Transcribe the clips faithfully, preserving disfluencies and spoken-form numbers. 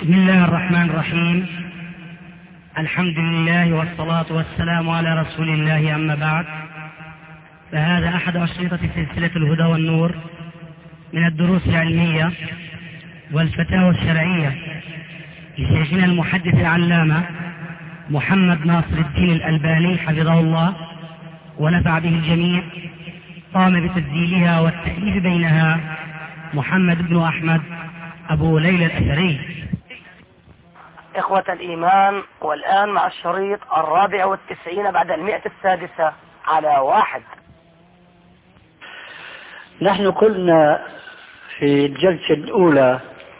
بسم الله الرحمن الرحيم. الحمد لله والصلاة والسلام على رسول الله، أما بعد، فهذا أحد أشرطة سلسلة الهدى والنور من الدروس العلمية والفتاوى الشرعية لشيخنا المحدث العلامة محمد ناصر الدين الألباني حفظه الله ونفع به الجميع. قام بتسجيلها والتأليف بينها محمد بن أحمد أبو ليلى الأثري. إخوة الإيمان، والآن مع الشريط الرابع والتسعين بعد المئة السادسة على واحد. نحن قلنا في الجلسة الأولى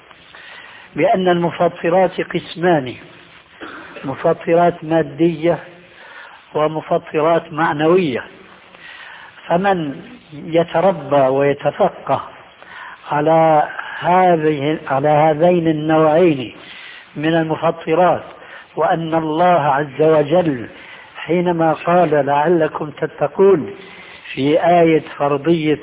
بأن المفطرات قسمان: مفطرات مادية ومفطرات معنوية. فمن يتربى ويتفقه على هذه على هذين النوعين من المفطرات، وأن الله عز وجل حينما قال لعلكم تتقون في آية فرضية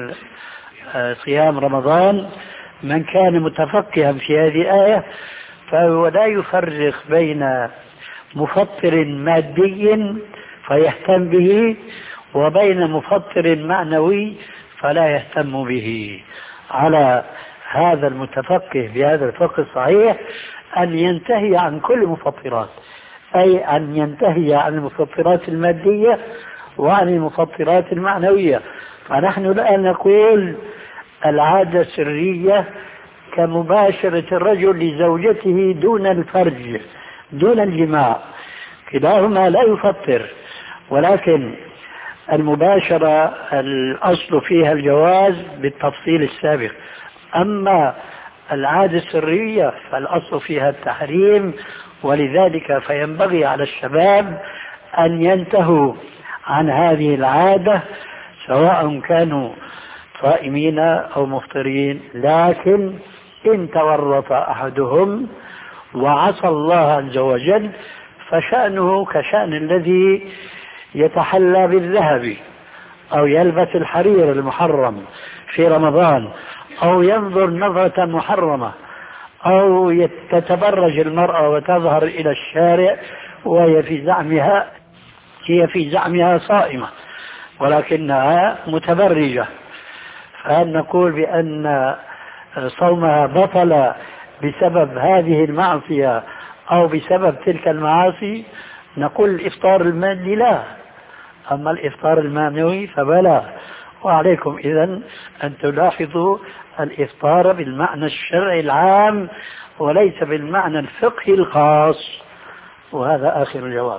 صيام رمضان، من كان متفقها في هذه الآية فهو لا يفرق بين مفطر مادي فيهتم به وبين مفطر معنوي فلا يهتم به. على هذا المتفقه بهذا الفقه الصحيح أن ينتهي عن كل المفطرات، أي أن ينتهي عن المفطرات المادية وعن المفطرات المعنوية. فنحن الآن نقول العادة السرية كمباشرة الرجل لزوجته دون الفرج دون الجماع، كلاهما لا يفطر، ولكن المباشرة الأصل فيها الجواز بالتفصيل السابق. أما العادة السرية فالأصل فيها التحريم، ولذلك فينبغي على الشباب أن ينتهوا عن هذه العادة سواء كانوا صائمين أو مفطرين. لكن إن تورط أحدهم وعصى الله عز وجل فشأنه كشأن الذي يتحلى بالذهب أو يلبس الحرير المحرم في رمضان أو ينظر نظرة محرمة أو تتبرج المرأة وتظهر إلى الشارع وهي في زعمها هي في زعمها صائمة ولكنها متبرجة، فهل نقول بأن صومها بطل بسبب هذه المعصية أو بسبب تلك المعاصي؟ نقول الإفطار المادي لا، أما الإفطار المعنوي فبلا. وعليكم إذن أن تلاحظوا الإفطار بالمعنى الشرعي العام وليس بالمعنى الفقهي الخاص. وهذا آخر الجواب.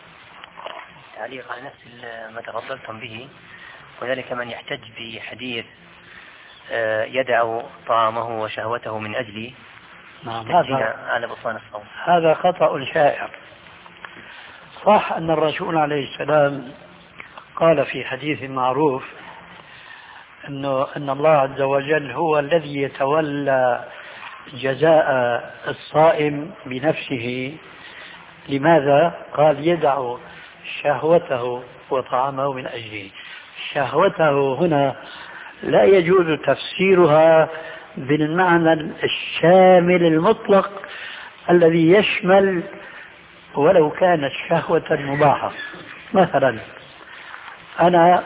تعليق على نفس ما تفضلتم به، وذلك من يحتج بحديث يدع طعامه وشهوته من أجل نعم هذا على بطلان الصوم. هذا خطأ شائع. صح أن الرسول عليه السلام قال في حديث معروف أنه أن الله عز وجل هو الذي يتولى جزاء الصائم بنفسه. لماذا؟ قال يدع شهوته وطعامه من أجله. شهوته هنا لا يجوز تفسيرها بالمعنى الشامل المطلق الذي يشمل ولو كانت شهوة مباحة. مثلا أنا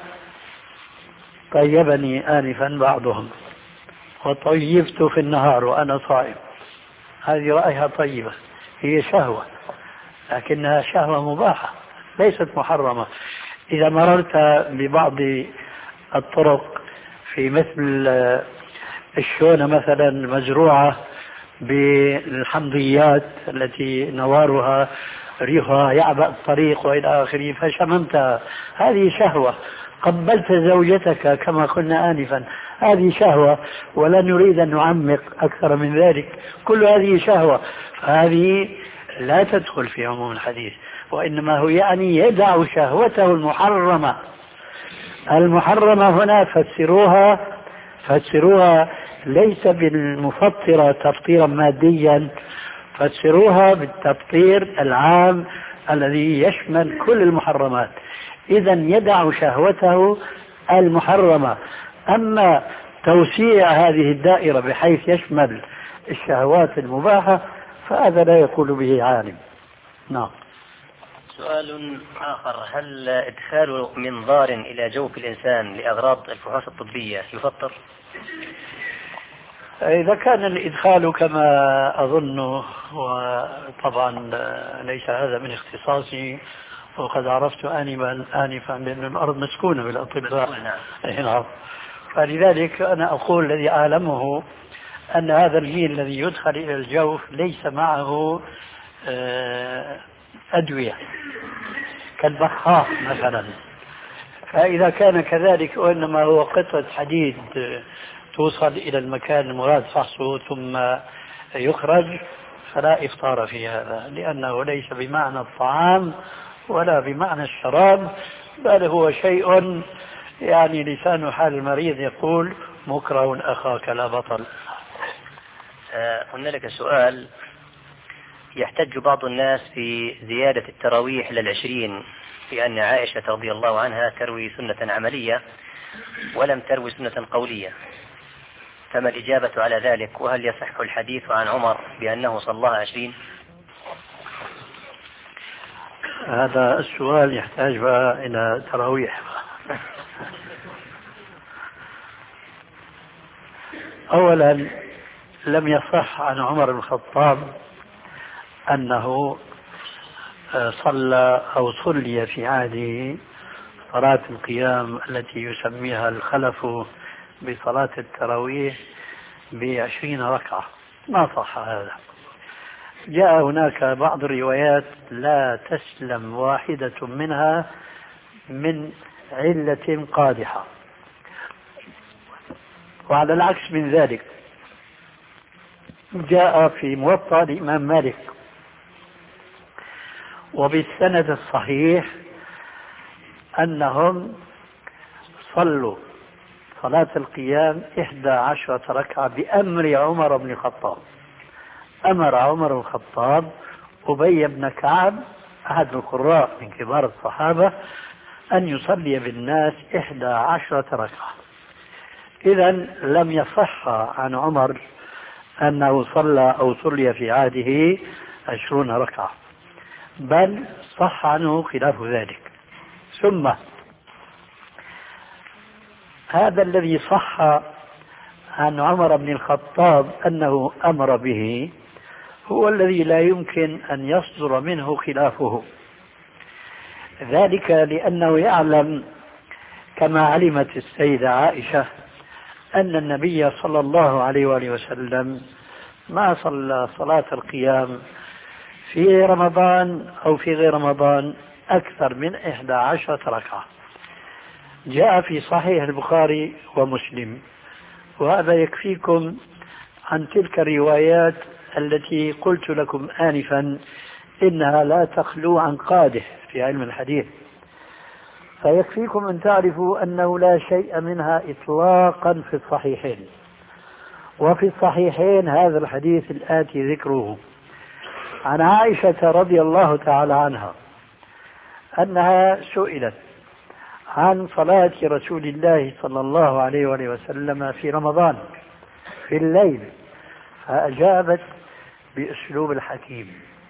طيبني آنفا بعضهم وطيبت في النهار وأنا صائم، هذه رأيها طيبة، هي شهوة لكنها شهوة مباحة ليست محرمة. إذا مررت ببعض الطرق في مثل الشونة مثلا مزروعة بالحمضيات التي نوارها ريحها يعبأ الطريق وإلى آخره فشممتها، هذه شهوة. قبلت زوجتك كما قلنا آنفا، هذه شهوة، ولا نريد أن نعمق أكثر من ذلك، كل هذه شهوة، فهذه لا تدخل في عموم الحديث، وإنما هو يعني يدع شهوته المحرمة. المحرمة هنا فسروها فسروها ليس بالمفطرة تفطيرا ماديا، فسروها بالتفطير العام الذي يشمل كل المحرمات. إذن يدع شهوته المحرمة. أما توسيع هذه الدائرة بحيث يشمل الشهوات المباحة فهذا لا يقول به عالم. نعم. سؤال آخر: هل إدخال منظار إلى جوف الإنسان لأغراض الفحوص الطبية يفطر؟ إذا كان الإدخال كما أظن، وطبعا ليس هذا من اختصاصي، وقد عرفت آنفا آنفا بأن الأرض مسكونة بالأطباء. نعم. فلذلك أنا أقول الذي أعلمه أن هذا الميل الذي يدخل إلى الجوف ليس معه أدوية كالبخاخ مثلا. فإذا كان كذلك وإنما هو قطعة حديد توصل إلى المكان المراد فحصه ثم يخرج، فلا إفطار في هذا، لأنه ليس بمعنى الطعام ولا بمعنى الشراب، بل هو شيء يعني لسان حال المريض يقول مكره أخاك لا بطل. قلنا لك سؤال: يحتج بعض الناس في زيادة التراويح للعشرين بأن عائشة رضي الله عنها تروي سنة عملية ولم تروي سنة قولية، فما الإجابة على ذلك؟ وهل يصح الحديث عن عمر بأنه صلاها عشرين؟ هذا السؤال يحتاج بقى إلى تراويح. أولا، لم يصح عن عمر بن الخطاب أنه صلى أو صلي في عهده صلاة القيام التي يسميها الخلف بصلاة التراويح بعشرين ركعة، ما صح هذا. جاء هناك بعض الروايات لا تسلم واحدة منها من علة قادحة، وعلى العكس من ذلك جاء في موطأ الإمام مالك وبالسند الصحيح أنهم صلوا صلاة القيام إحدى عشرة ركعة بأمر عمر بن الخطاب. أمر عمر بن الخطاب أبي بن كعب أحد القراء من كبار الصحابة أن يصلي بالناس إحدى عشرة ركعة. إذا لم يصح عن عمر أنه صلى أو صلي في عهده عشرون ركعة، بل صح عنه خلاف ذلك. ثم هذا الذي صح عن عمر بن الخطاب أنه أمر به هو الذي لا يمكن أن يصدر منه خلافه، ذلك لأنه يعلم كما علمت السيدة عائشة أن النبي صلى الله عليه وآله وسلم ما صلى صلاة القيام في رمضان أو في غير رمضان أكثر من إحدى عشرة ركعة. جاء في صحيح البخاري ومسلم، وهذا يكفيكم عن تلك الروايات التي قلت لكم آنفا إنها لا تخلو عن قادح في علم الحديث، فيكفيكم أن تعرفوا أنه لا شيء منها إطلاقا في الصحيحين. وفي الصحيحين هذا الحديث الآتي ذكره عن عائشة رضي الله تعالى عنها أنها سئلت عن صلاة رسول الله صلى الله عليه وآله وسلم في رمضان في الليل، فأجابت بأسلوب الحكيم.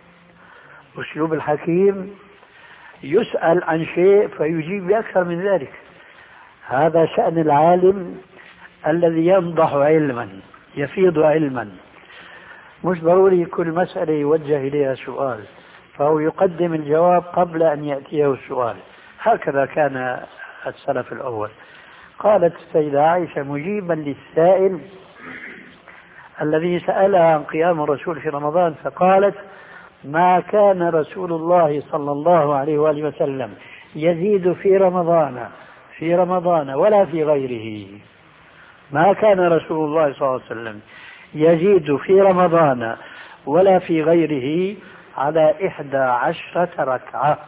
أسلوب الحكيم يسأل عن شيء فيجيب بأكثر من ذلك. هذا شأن العالم الذي ينضح علما يفيض علما، مش ضروري كل مسألة يوجه إليها سؤال، فهو يقدم الجواب قبل أن يأتيه السؤال. هكذا كان السلف الأول. قالت السيدة عائشة مجيبا للسائل الذي سألها عن قيام الرسول في رمضان، فقالت ما كان رسول الله صلى الله عليه وآله وسلم يزيد في رمضان في رمضان ولا في غيره. ما كان رسول الله صلى الله عليه وسلم يزيد في رمضان ولا في غيره على إحدى عشرة ركعة،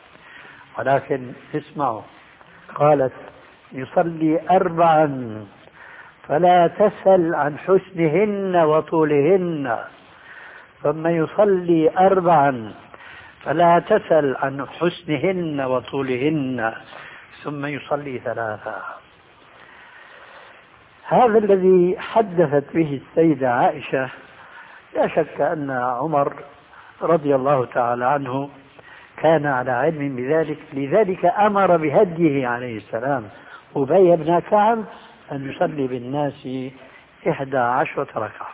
ولكن اسمعوا، قالت يصلي أربعا فلا تسل عن حسنهن وطولهن، ثم يصلي أربعا فلا تسل عن حسنهن وطولهن، ثم يصلي ثلاثا. هذا الذي حدثت به السيدة عائشة لا شك أن عمر رضي الله تعالى عنه كان على علم بذلك، لذلك أمر بهديه عليه السلام أبي بن كعب أن يصلي بالناس إحدى عشرة ركعة.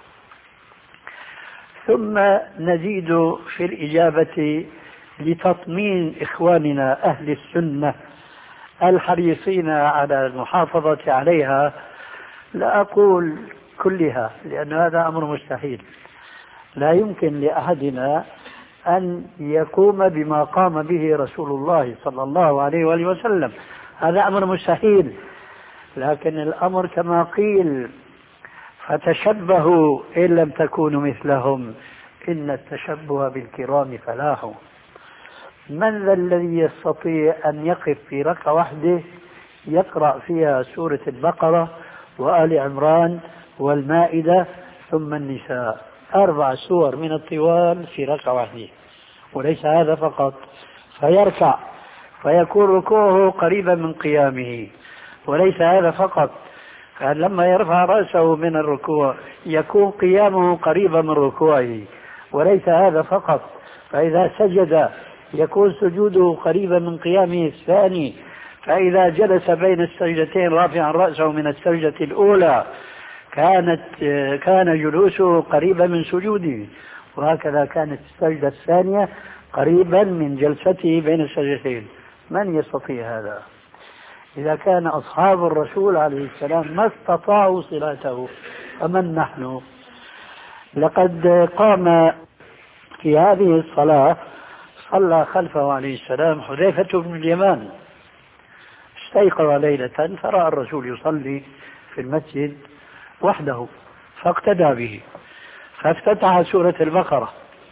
ثم نزيد في الإجابة لتطمين إخواننا أهل السنة الحريصين على المحافظة عليها، لا أقول كلها لأن هذا أمر مستحيل، لا يمكن لأحدنا أن يقوم بما قام به رسول الله صلى الله عليه وآله وسلم، هذا أمر مستحيل. لكن الأمر كما قيل فتشبهوا إن لم تكونوا مثلهم إن التشبه بالكرام فلاح. من ذا الذي يستطيع أن يقف في ركعة واحدة يقرأ فيها سورة البقرة وآل عمران والمائدة ثم النساء، أربع سور من الطوال في ركعة واحدة؟ وليس هذا فقط، فيركع فيكون ركوعه قريبا من قيامه، وليس هذا فقط، لما يرفع رأسه من الركوع يكون قيامه قريبا من ركوعه، وليس هذا فقط، فإذا سجد يكون سجوده قريبا من قيامه الثاني، فإذا جلس بين السجدتين رافعا رأسه من السجدة الأولى كانت كان جلوسه قريبا من سجوده، وهكذا كانت السجدة الثانية قريبا من جلسته بين السجدتين. من يستطيع هذا؟ إذا كان أصحاب الرسول عليه السلام ما استطاعوا صلاته فمن نحن؟ لقد قام في هذه الصلاة صلى خلفه عليه السلام حذيفة بن اليمان، استيقظ ليلة فرأى الرسول يصلي في المسجد وحده فاقتدى به، فافتتح سورة البقرة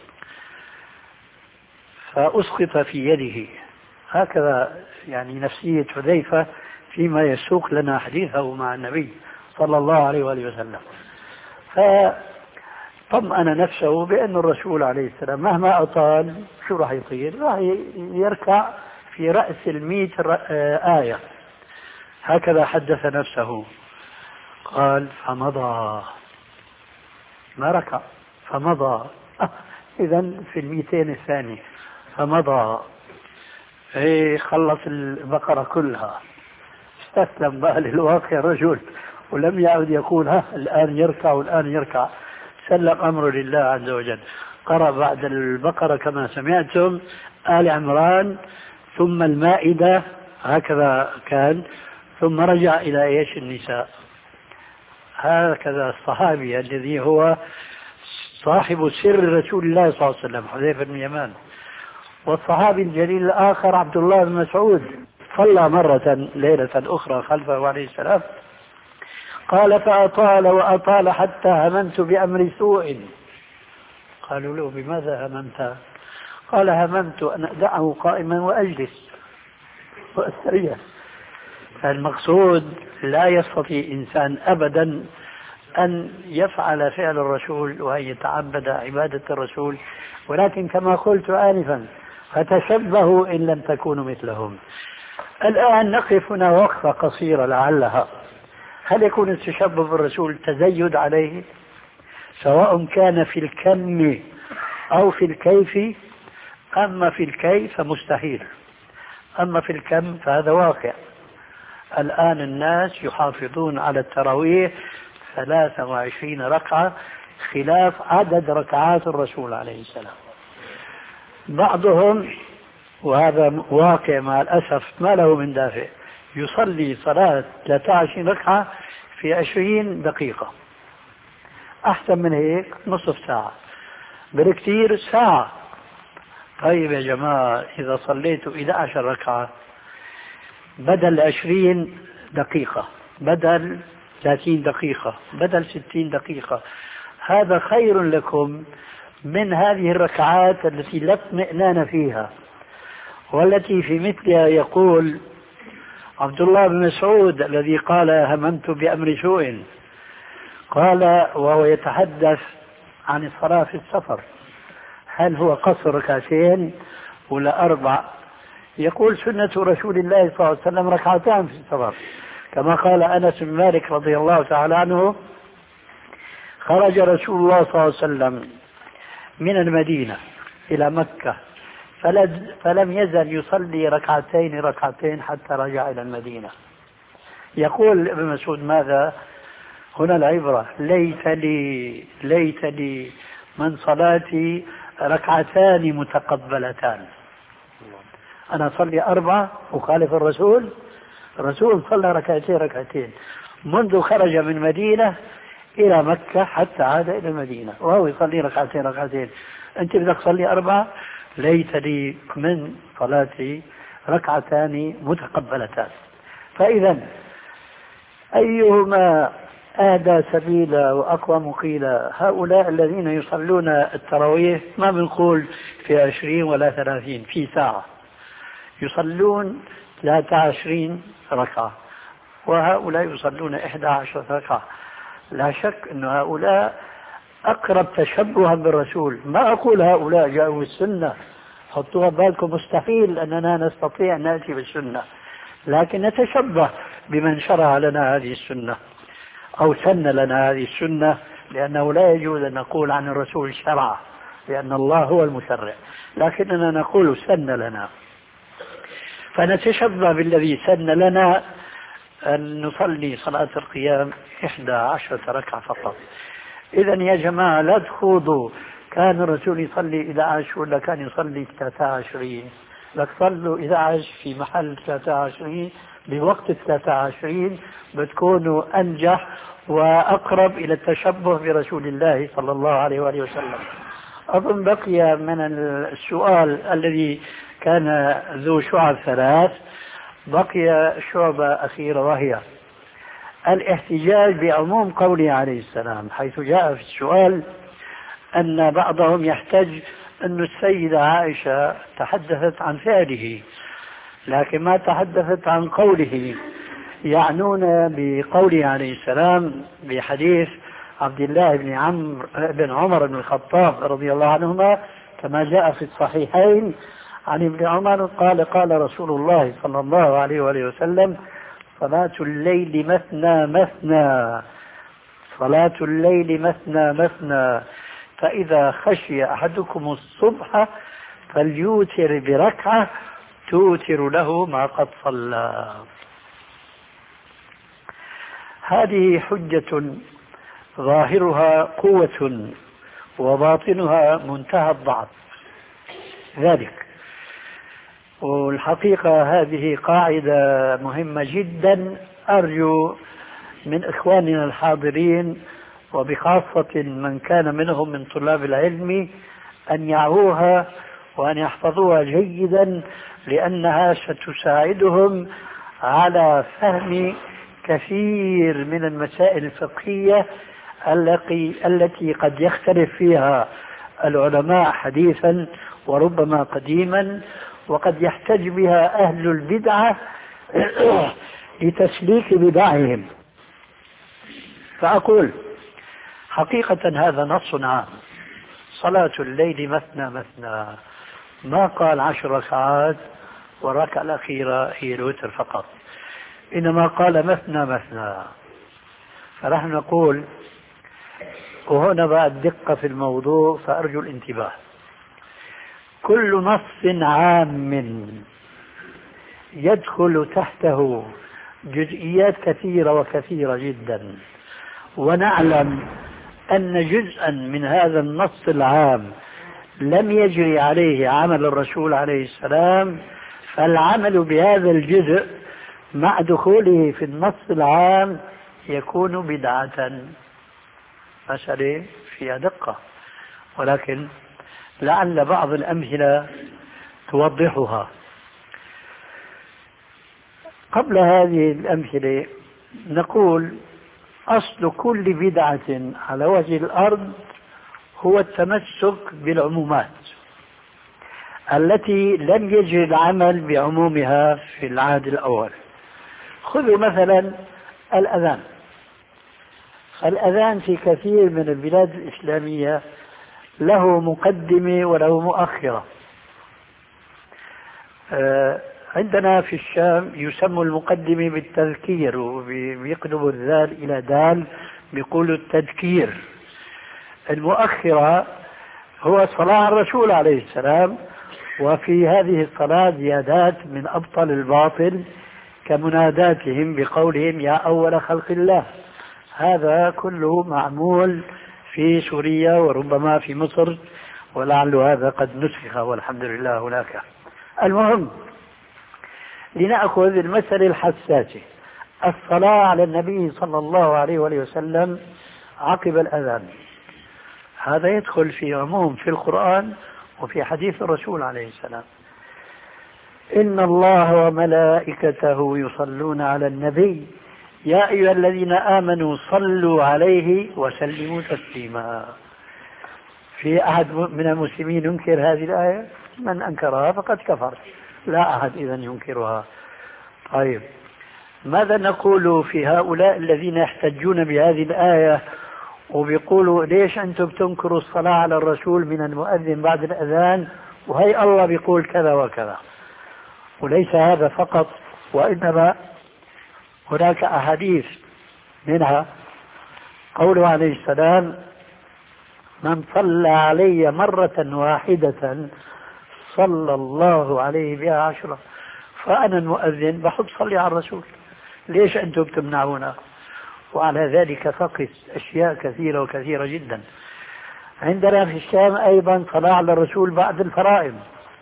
فأسقط في يده. هكذا يعني نفسية حذيفة فيما يسوق لنا حديثه مع النبي صلى الله عليه وآله وسلم، فطمأن نفسه بأن الرسول عليه السلام مهما أطال شو راح يطير؟ راح يركع في رأس المئة آية. هكذا حدث نفسه، قال فمضى، ما ركع فمضى، إذن في المئتين الثانية فمضى، ايه خلص البقرة كلها، استسلم بقى للواقع الرجل ولم يعد يقول ها الآن يركع والآن يركع، سلم أمره لله عز وجل. قرأ بعد البقرة كما سمعتم آل عمران ثم المائدة، هكذا كان، ثم رجع إلى إيش؟ النساء. هكذا الصحابي الذي هو صاحب سر رسول الله صلى الله عليه وسلم حذيفة بن اليمان. والصحابي الجليل الآخر عبد الله بن مسعود صلى مرة ليلة أخرى خلفه عليه السلام، قال فأطال وأطال حتى هممت بأمر سوء. قالوا له بماذا هممت؟ قال هممت أن أدعه قائما وأجلس وأستريح. فالمقصود لا يستطيع إنسان أبدا أن يفعل فعل الرسول وأن يتعبد عبادة الرسول، ولكن كما قلت آنفا فتشبهوا إن لم تكونوا مثلهم. الآن نقف هنا وقفة قصيرة لعلها. هل يكون التشبه بالرسول تزيد عليه سواء كان في الكم أو في الكيف؟ أما في الكيف فمستحيل، أما في الكم فهذا واقع. الآن الناس يحافظون على التراويح ثلاثة وعشرين ركعة خلاف عدد ركعات الرسول عليه السلام. بعضهم وهذا واقع مع الأسف ما له من دافع يصلي صلاة ثلاثة وعشرين ركعة في عشرين دقيقة، أحسن من هيك نصف ساعة، بالكثير ساعة. طيب يا جماعة إذا صليتوا إحدى عشرة ركعة بدل عشرين دقيقة بدل ثلاثين دقيقة بدل ستين دقيقة، هذا خير لكم من هذه الركعات التي لا اطمئنان فيها، والتي في مثلها يقول عبد الله بن مسعود الذي قال هممت بأمر سوء، قال وهو يتحدث عن الصلاة في السفر هل هو قصر ركعتين ولا أربع؟ يقول سنة رسول الله صلى الله عليه وسلم ركعتان في السفر، كما قال أنس بن مالك رضي الله تعالى عنه خرج رسول الله صلى الله عليه وسلم من المدينة إلى مكة فلم يزل يصلي ركعتين ركعتين حتى رجع إلى المدينة. يقول ابن مسعود ماذا؟ هنا العبرة: ليت لي ليت لي من صلاتي ركعتان متقبلتان. أنا أصلي أربعة أخالف الرسول، الرسول صلى ركعتين ركعتين منذ خرج من مدينة إلى مكة حتى عاد إلى المدينة وهو يصلي ركعتين ركعتين. أنت بدك تصلي أربعة، ليت لي من صلاتي ركعتان متقبلتان. فإذا أيهما أهدى سبيلا وأقوم قيلا؟ هؤلاء الذين يصلون التراويح ما بنقول في عشرين ولا ثلاثين، في ساعة يصلون ثلاثة وعشرين ركعة، وهؤلاء يصلون إحدى عشرة ركعة. لا شك أن هؤلاء أقرب تشبها بالرسول. ما أقول هؤلاء جاءوا السنة، حطوها بالكم، مستحيل أننا نستطيع أن نأتي بالسنة، لكن نتشبه بمن شرع لنا هذه السنة أو سن لنا هذه السنة، لأنه لا يجوز أن نقول عن الرسول شرع، لأن الله هو المشرع، لكننا نقول سن لنا. فنتشبه بالذي سن لنا أن نصلي صلاة القيام إحدى عشرة ركعة فقط. إذا يا جماعة لا تخوضوا كان الرسول يصلي إحدى عشر ولا كان يصلي ثلاثة وعشرين، لك صلوا إحدى عشر في محل ثلاثة وعشرين بوقت ثلاثة وعشرين، بتكونوا أنجح وأقرب إلى التشبه برسول الله صلى الله عليه وآله وسلم. أظن بقي من السؤال الذي كان ذو شعب ثلاث، بقي شعبة أخيرة وهي الاحتجاج بعموم قوله عليه السلام، حيث جاء في السؤال أن بعضهم يحتج أن السيدة عائشة تحدثت عن فعله لكن ما تحدثت عن قوله. يعنون بقوله عليه السلام بحديث عبد الله بن عمرو بن عمر بن الخطاب رضي الله عنهما كما جاء في الصحيحين عن ابن عمر قال قال رسول الله صلى الله عليه وآله وسلم: صلاة الليل مثنى مثنى صلاة الليل مثنى مثنى فإذا خشي أحدكم الصبح فليوتر بركعة توتر له ما قد صلى. هذه حجة ظاهرها قوة وباطنها منتهى الضعف. ذلك والحقيقة هذه قاعدة مهمة جدا، أرجو من إخواننا الحاضرين وبخاصة من كان منهم من طلاب العلم أن يعوها وأن يحفظوها جيدا، لأنها ستساعدهم على فهم كثير من المسائل الفقهية التي قد يختلف فيها العلماء حديثا وربما قديما، وقد يحتج بها أهل البدعة لتسليك بدعهم. فأقول حقيقة هذا نص عام: صلاة الليل مثنى مثنى، ما قال عشر ركعات والركعة الأخيرة هي الوتر فقط، إنما قال مثنى مثنى. فنحن نقول، وهنا بقى الدقة في الموضوع فأرجو الانتباه: كل نص عام يدخل تحته جزئيات كثيرة وكثيرة جدا، ونعلم أن جزءا من هذا النص العام لم يجري عليه عمل الرسول عليه السلام، فالعمل بهذا الجزء مع دخوله في النص العام يكون بدعة. مسألة فيها دقة، ولكن لعل بعض الأمثلة توضحها. قبل هذه الأمثلة نقول: أصل كل بدعة على وجه الأرض هو التمسك بالعمومات التي لم يجري العمل بعمومها في العهد الأول. خذوا مثلا الأذان. الأذان في كثير من البلاد الإسلامية له مقدمة وله مؤخرة. عندنا في الشام يسمى المقدمة بالتذكير، وبيقلبوا الذال إلى دال بيقولوا التذكير. المؤخرة هو الصلاة على الرسول عليه السلام، وفي هذه الصلاة زيادات من أبطل الباطل كمناداتهم بقولهم يا أول خلق الله. هذا كله معمول في سوريا وربما في مصر، ولعل هذا قد نسخ والحمد لله هناك. المهم، لنأخذ المسألة الحساسة، الصلاة على النبي صلى الله عليه وآله وسلم عقب الأذان. هذا يدخل في عموم في القرآن وفي حديث الرسول عليه السلام. إن الله وملائكته يصلون على النبي يا أيها الذين آمنوا صلوا عليه وسلموا تسليما. في أحد من المسلمين ينكر هذه الآية؟ من أنكرها فقد كفر، لا أحد إذن ينكرها. طيب، ماذا نقول في هؤلاء الذين يحتجون بهذه الآية وبيقولوا ليش أنتم تنكروا الصلاة على الرسول من المؤذن بعد الأذان وهي الله بيقول كذا وكذا؟ وليس هذا فقط، وإنما هناك أحاديث، منها قوله عليه السلام من صلى علي مرة واحدة صلى الله عليه بها عشرة. فأنا المؤذن بحب صلي على الرسول، ليش أنتم تمنعونا؟ وعلى ذلك فقس أشياء كثيرة وكثيرة جدا. عندنا في الشام أيضا صلاة على الرسول بعد الفرائض،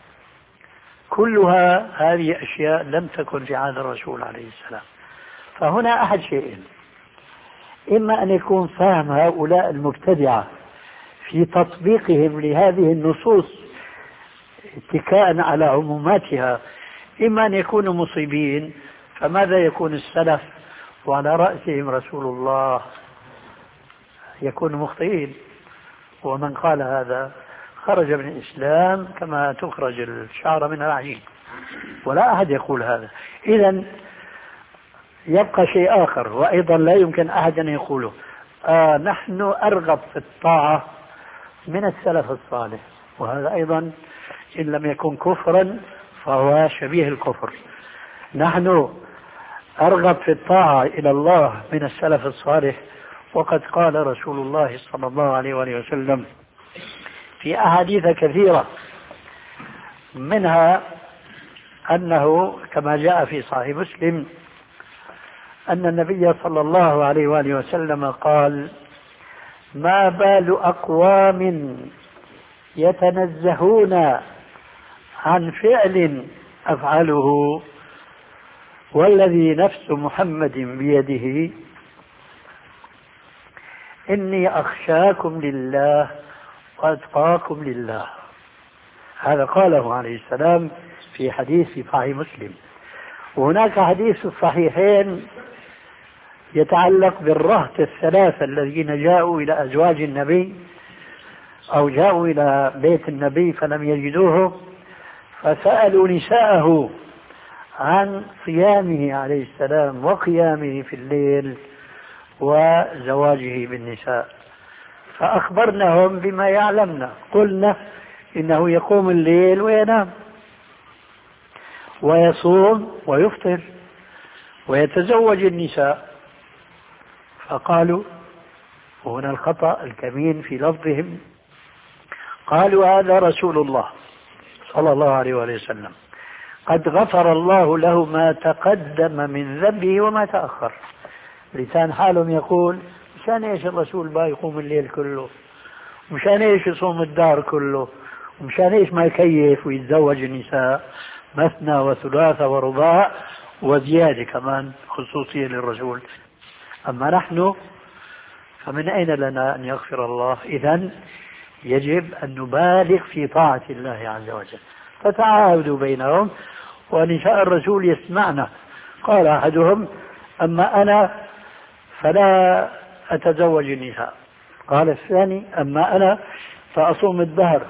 كلها هذه أشياء لم تكن في عهد الرسول عليه السلام. فهنا أحد شيئين، إما أن يكون فهم هؤلاء المبتدعة في تطبيقهم لهذه النصوص اتكاء على عموماتها، إما أن يكونوا مصيبين. فماذا يكون السلف وعلى رأسهم رسول الله يكونوا مخطئين؟ ومن قال هذا خرج من الإسلام كما تخرج الشعر من العجين، ولا أحد يقول هذا. إذن يبقى شيء آخر، وأيضا لا يمكن أحد أن يقوله آه نحن أرغب في الطاعة من السلف الصالح، وهذا أيضا إن لم يكن كفرا فهو شبيه الكفر. نحن أرغب في الطاعة إلى الله من السلف الصالح، وقد قال رسول الله صلى الله عليه وآله وسلم في أحاديث كثيرة، منها أنه كما جاء في صحيح مسلم أن النبي صلى الله عليه وآله وسلم قال ما بال أقوام يتنزهون عن فعل أفعله والذي نفس محمد بيده إني أخشاكم لله وأتقاكم لله. هذا قاله عليه السلام في حديث في صحيح مسلم. وهناك حديث في الصحيحين يتعلق بالرهط الثلاثة الذين جاءوا إلى أزواج النبي أو جاءوا إلى بيت النبي فلم يجدوه، فسألوا نساءه عن صيامه عليه السلام وقيامه في الليل وزواجه بالنساء، فأخبرناهم بما يعلمنا. قلنا إنه يقوم الليل وينام ويصوم ويفطر ويتزوج النساء. فقالوا، وهنا الخطأ الكمين في لفظهم، قالوا هذا رسول الله صلى الله عليه وسلم قد غفر الله له ما تقدم من ذنبه وما تأخر. لسان حالهم يقول مشان ايش الرسول بقى يقوم الليل كله، مشان ايش يصوم الدار كله، ومشان ايش ما يكيف ويتزوج النساء مثنى وثلاثة ورباع وزيادة كمان خصوصية للرسول. أما نحن فمن أين لنا أن يغفر الله؟ إذن يجب أن نبالغ في طاعة الله عز وجل. فتعاهدوا بينهم، ونساء الرسول يسمعنا. قال أحدهم أما أنا فلا أتزوج النساء، قال الثاني أما أنا فأصوم الدهر،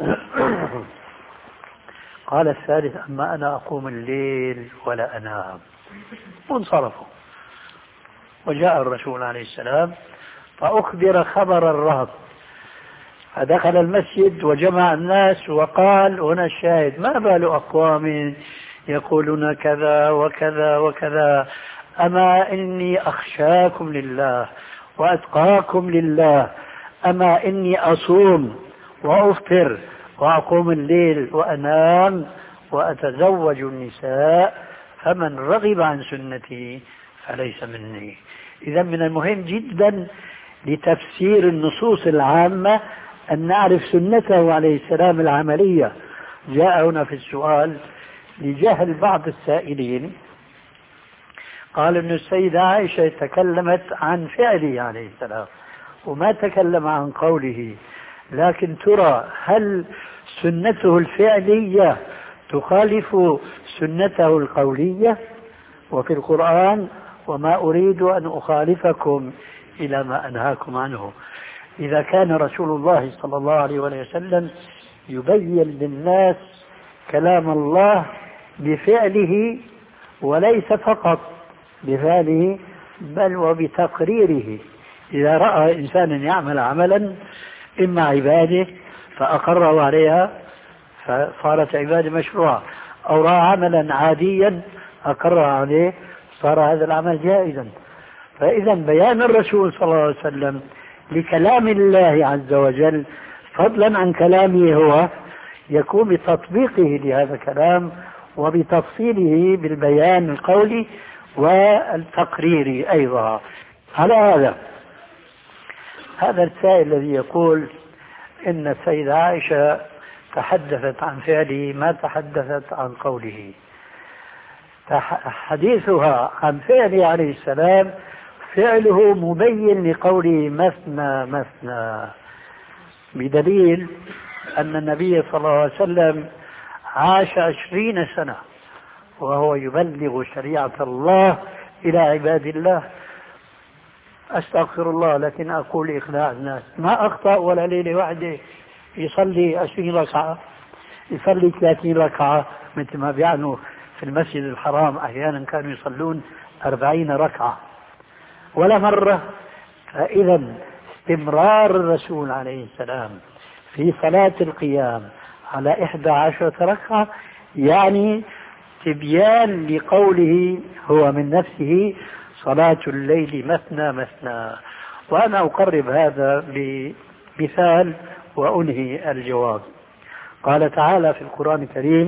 قال الثالث أما أنا أقوم الليل ولا أنام. وانصرفوا. وجاء الرسول عليه السلام فأخبر خبر الرهط، فدخل المسجد وجمع الناس وقال، هنا الشاهد، ما بال أقوام يقولون كذا وكذا وكذا، أما إني أخشاكم لله وأتقاكم لله، أما إني أصوم وأفطر وأقوم الليل وأنام وأتزوج النساء فمن رغب عن سنتي فليس مني. إذا من المهم جدا لتفسير النصوص العامة أن نعرف سنته عليه السلام العملية. جاء هنا في السؤال لجهل بعض السائلين، قال أن السيدة عائشة تكلمت عن فعله عليه السلام وما تكلم عن قوله، لكن ترى هل سنته الفعلية تخالف سنته القولية؟ وفي القرآن وما أريد أن أخالفكم إلى ما أنهاكم عنه. إذا كان رسول الله صلى الله عليه وسلم يبين للناس كلام الله بفعله وليس فقط بفعله بل وبتقريره. إذا رأى إنسان يعمل عملا إما عبادة فأقره عليها فصارت عبادة مشروعة، أو رأى عملا عاديا أقره عليه صار هذا العمل جائزا. فإذا بيان الرسول صلى الله عليه وسلم لكلام الله عز وجل فضلا عن كلامه هو يكون بتطبيقه لهذا الكلام وبتفصيله بالبيان القولي والتقريري أيضا. على هذا هذا السائل الذي يقول إن السيدة عائشة تحدثت عن فعله ما تحدثت عن قوله، حديثها عن فعله عليه السلام فعله مبين لقوله مثنى مثنى، بدليل أن النبي صلى الله عليه وسلم عاش عشرين سنة وهو يبلغ شريعة الله إلى عباد الله. أستغفر الله لكن أقول إخلاع الناس، ما أخطأ ولا ليلة واحدة يصلي عشرين ركعة، يصلي ثلاثين ركعة مثل ما بيعنوا في المسجد الحرام أحيانا كانوا يصلون أربعين ركعة ولا مرة. فإذا استمرار الرسول عليه السلام في صلاة القيام على إحدى عشرة ركعة يعني تبيان لقوله هو من نفسه صلاة الليل مثنى مثنى. وأنا أقرب هذا بمثال وأنهي الجواب. قال تعالى في القرآن الكريم: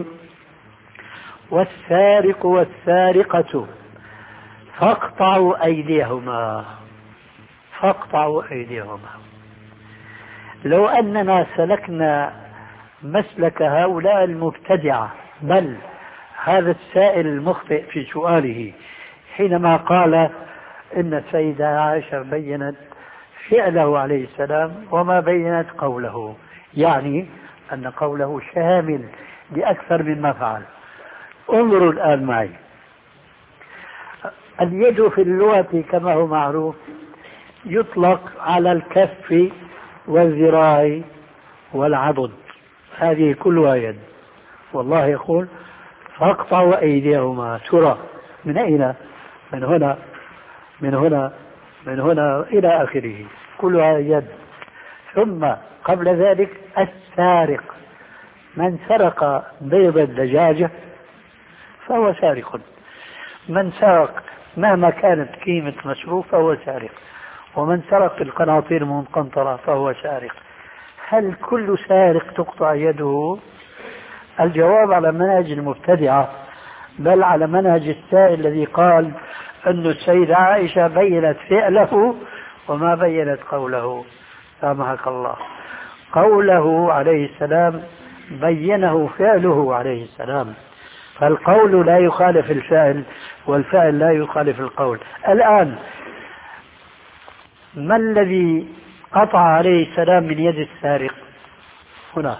والسارق والسارقة فاقطعوا أيديهما فاقطعوا أيديهما. لو أننا سلكنا مسلك هؤلاء المبتدعة، بل هذا السائل المخطئ في سؤاله حينما قال إن السيدة عائشة بينت فعله عليه السلام وما بينت قوله، يعني أن قوله شامل لأكثر مما فعل. انظروا الآن معي، اليد في اللغة كما هو معروف يطلق على الكف والذراع والعضد، هذه كلها يد. والله يقول فاقطعوا أيديهما، ترى من أين؟ من هنا من هنا من هنا إلى آخره، كلها يد. ثم قبل ذلك السارق، من سرق بيض الدجاجة فهو سارق، من سرق مهما كانت قيمة مصروف فهو سارق، ومن سرق القناطير المنقنطرة فهو سارق. هل كل سارق تقطع يده؟ الجواب على منهج المبتدعة، بل على منهج السائل الذي قال أن السيدة عائشة بينت فعله وما بينت قوله. سامحك الله، قوله عليه السلام بينه فعله عليه السلام، فالقول لا يخالف الفعل والفعل لا يخالف القول. الآن ما الذي قطع عليه السلام من يد السارق؟ هنا.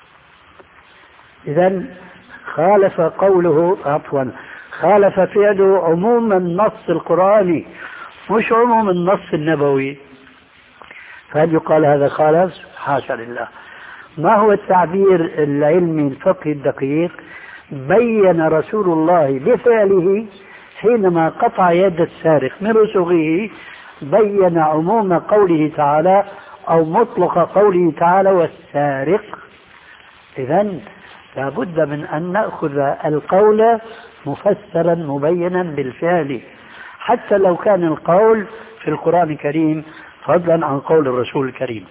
إذن خالف قوله عفوا خالف فعله عموم النص القرآني مش عموم النص النبوي. فهل يقال هذا خالف؟ حاشا لله. ما هو التعبير العلمي الفقهي الدقيق؟ بين رسول الله بفعله حينما قطع يد السارق من رسغه بين عموم قوله تعالى أو مطلق قوله تعالى والسارق. إذن لا بد من أن نأخذ القول مفسرا مبينا بالفعل، حتى لو كان القول في القرآن الكريم فضلا عن قول الرسول الكريم.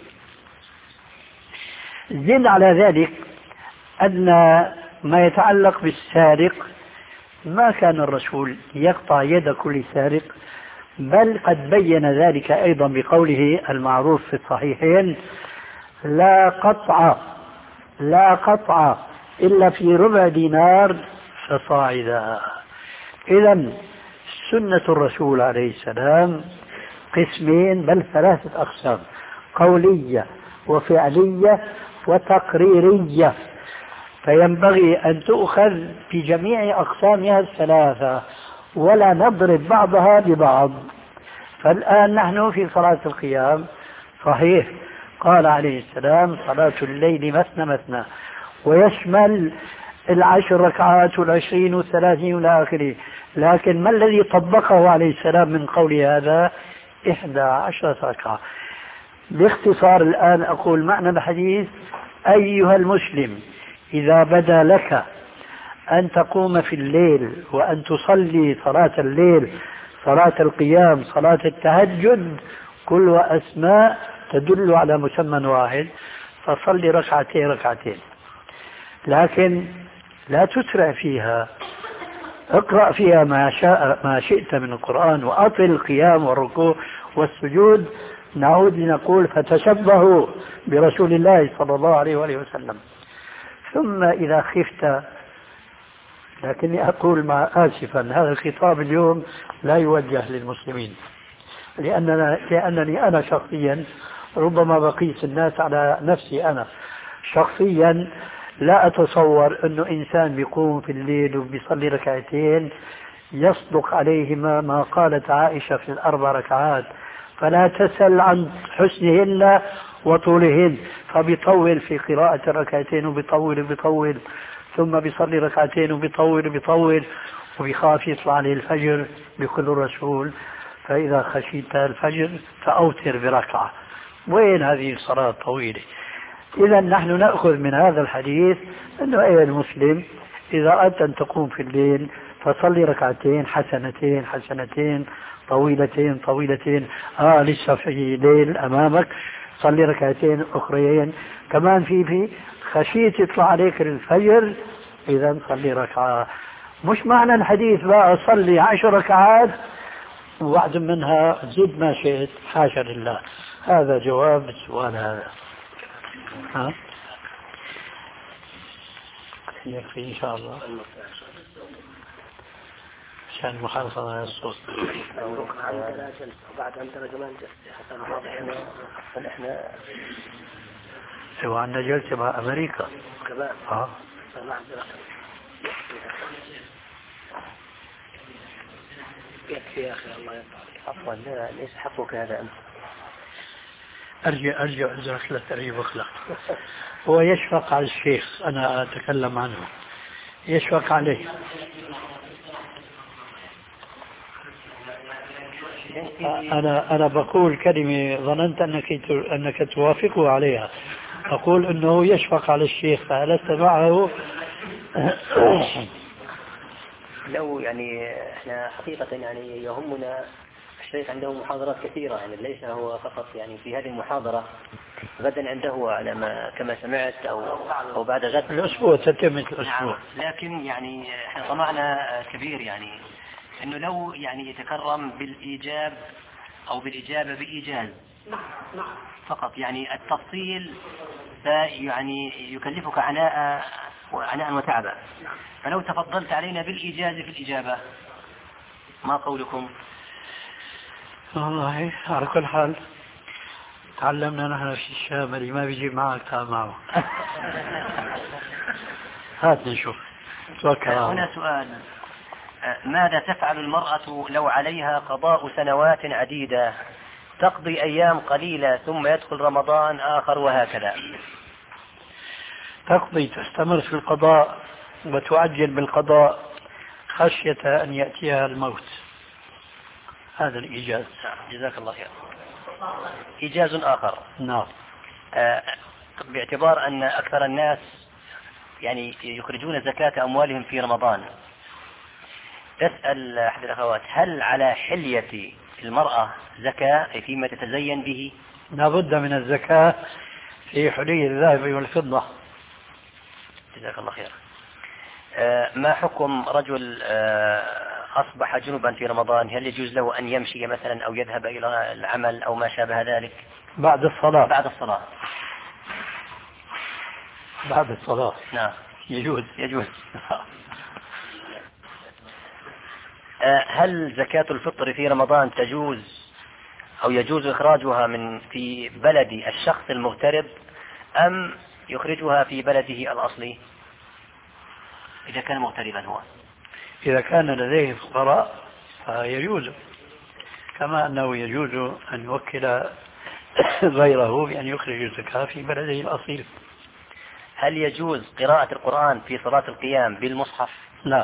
زد على ذلك أن ما يتعلق بالسارق ما كان الرسول يقطع يد كل سارق، بل قد بين ذلك أيضا بقوله المعروف في الصحيحين: لا قطع لا قطع إلا في ربع دينار فصاعدا. إذن سنة الرسول عليه السلام قسمين بل ثلاثة أقسام: قولية وفعلية وتقريرية، فينبغي أن تؤخذ في جميع أقسامها الثلاثة ولا نضرب بعضها ببعض. فالآن نحن في صلاة القيام صحيح قال عليه السلام: صلاة الليل مثنى مثنى، ويشمل العشر ركعات والعشرين والثلاثين والى آخره، لكن ما الذي طبقه عليه السلام من قول هذا؟ إحدى عشرة ركعة. باختصار الآن أقول معنى الحديث: أيها المسلم، إذا بدا لك أن تقوم في الليل وأن تصلي صلاة الليل، صلاة القيام، صلاة التهجد، كلها أسماء تدل على مسمى واحد، فصلي ركعتين ركعتين، لكن لا تسرع فيها، اقرأ فيها ما شاء ما شئت من القرآن، وأطل القيام والركوع والسجود. نعود لنقول: فتشبهوا برسول الله صلى الله عليه وآله وسلم. ثم إذا خفت، لكني أقول مع آسفا هذا الخطاب اليوم لا يوجه للمسلمين، لأننا لأنني أنا شخصيا ربما بقيس الناس على نفسي. أنا شخصيا لا أتصور أنه إنسان بيقوم في الليل وبيصلي ركعتين يصدق عليهما ما قالت عائشة في الأربع ركعات: فلا تسل عن حسنهن وطولهن، فبيطول في قراءة الركعتين وبيطول وبيطول، ثم بيصلي ركعتين وبيطول وبيطول، وبيخاف يطلع عليه الفجر. بيقول الرسول: فإذا خشيت الفجر فأوتر بركعة. وين هذه الصلاة الطويلة؟ إذا نحن نأخذ من هذا الحديث أنه أيها المسلم، إذا أردت أن تقوم في الليل فصلي ركعتين حسنتين حسنتين، طويلتين طويلتين. آه لسه في ليل أمامك، صلي ركعتين أخرين. كمان في في خشيت يطلع عليك الفجر، إذا صلي ركعة. مش معنى الحديث بقى صلي عشر ركعات وواحد منها زد ما شئت، حاشا لله. هذا جواب السؤال هذا. ها؟ يكفي إن شاء الله عشان المحافظة على الصوت. بعد أن ترجمان حتى إحنا سوى عندنا جلسة مع أمريكا كمان. آه. يكفي يا أخي، الله يرضى. عفوا، لا ليس حقك هذا أنت. أرجع أرجع أرجع لا تريب أخلاق. هو يشفق على الشيخ، أنا أتكلم عنه، يشفق عليه. أنا أنا بقول كلمة ظننت أنك أنك توافقه عليها. أقول أنه يشفق على الشيخ، فألست معه؟ لو يعني احنا حقيقة يعني يهمنا الشيخ عنده محاضرات كثيرة، يعني ليس هو فقط يعني في هذه المحاضرة، غدا عنده على ما كما سمعت أو أو بعد غد الأسبوع تتم الأسبوع. نعم. لكن يعني احنا طمعنا كبير، يعني انه لو يعني يتكرم بالإيجاب أو بالإجابة بإيجاز فقط، يعني التفصيل يعني يكلفك عناء عناء وتعبا، فلو تفضلت علينا بالإيجاز في الإجابة، ما قولكم؟ والله على كل حال تعلمنا نحن في الشام اللي ما بيجي معك تعال معه. هات نشوف. هنا سؤال: ماذا تفعل المرأة لو عليها قضاء سنوات عديدة، تقضي أيام قليلة ثم يدخل رمضان آخر وهكذا؟ تقضي، تستمر في القضاء وتعجل بالقضاء خشية أن يأتيها الموت. هذا الإيجاز. جزاك الله خير. إيجاز آخر، نعم، آه باعتبار أن أكثر الناس يعني يخرجون زكاة أموالهم في رمضان، تسأل أحد الأخوات: هل على حلية المرأة زكاة فيما تتزين به؟ لا بد من الزكاة في حلي الذهب والفضة. جزاك الله خير. آه ما حكم رجل آه أصبح جنبا في رمضان، هل يجوز له أن يمشي مثلا أو يذهب إلى العمل أو ما شابه ذلك؟ بعد الصلاة. بعد الصلاة. بعد الصلاة. نعم يجوز. يجوز. آه هل زكاة الفطر في رمضان تجوز أو يجوز إخراجها من في بلد الشخص المغترب أم يخرجها في بلده الأصلي إذا كان مغتربا هو؟ إذا كان لديه فقراء فيجوز، كما أنه يجوز أن يوكل غيره بأن يخرج الزكاة في بلده الأصيل. هل يجوز قراءة القرآن في صلاة القيام بالمصحف؟ لا،